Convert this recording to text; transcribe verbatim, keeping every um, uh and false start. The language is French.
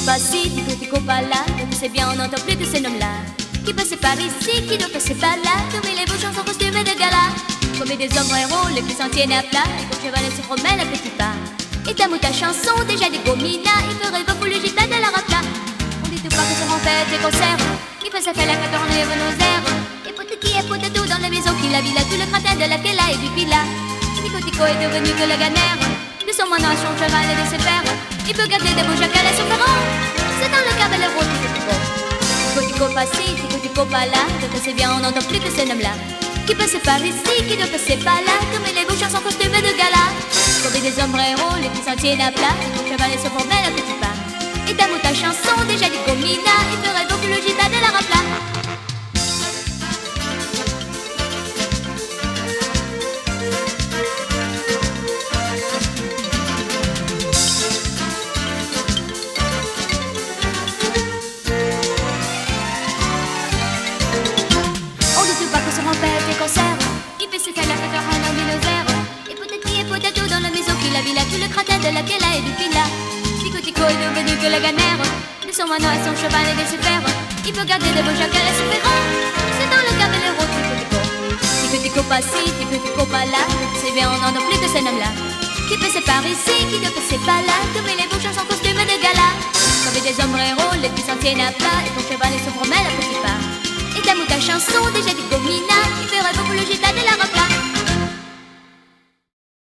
par-ci, tico tico par-là, donc c'est bien, on n'entend plus que ces noms-là. Qui passait par ici, qui ne passait pas là, comme les beaux chansons costumes de gala. Comme des hommes héros, les plus entiers à plat, et comme chevalet se promène à petits pas. Et ta mou ta chanson, déjà des gominas, il ferait pas pour le gitan de la rapla. On dit tout pas que se rempête des concerts, qui fait ça fait la quatorze et nos airs. Et pote qui est pote tout dans la maison, qui la villa, tout le cratin de la Kella et du Pila. Tico tico est devenu que le ganère, de son mono à son cheval et de ses pères. Il peut garder des beaux jacals à son ferrand, c'est dans le cœur de l'euro tico tico. Tico tico pas-ci, tico tico pas-là, donc c'est bien, on n'entend plus que ce nom-là. Qui passait par ici, qui ne passait pas là, comme les beaux chansons costumes de gala. Comme des hommes héros, les plus entiers à plat, et ton cheval se promène à petits pas. Et ta mou ta chanson, déjà du gomina, il ferait beaucoup le gita de la rapla. Il fait ses faire la fête en dinosaure. Et peut-être qui est peut-être dans la maison qui la villa, tout le cratin de la Kella et du Pila. Tico tico est devenu que la gamère, de son mono à son cheval et de ses fers. Il peut garder de beaux jacals à son ferrand, c'est dans le cœur de l'euro tico tico. Tico tico pas-ci, tico tico pas-là, c'est bien, on n'entend plus que ce nom-là. Qui passait par ici, qui ne passait pas là, comme les beaux chansons costumes de gala. Comme des hommes héros, les plus entiers à plat, et ton cheval et se promène à petits pas. Et ta mou ta chanson, déjà du gomina, il ferait beaucoup le gita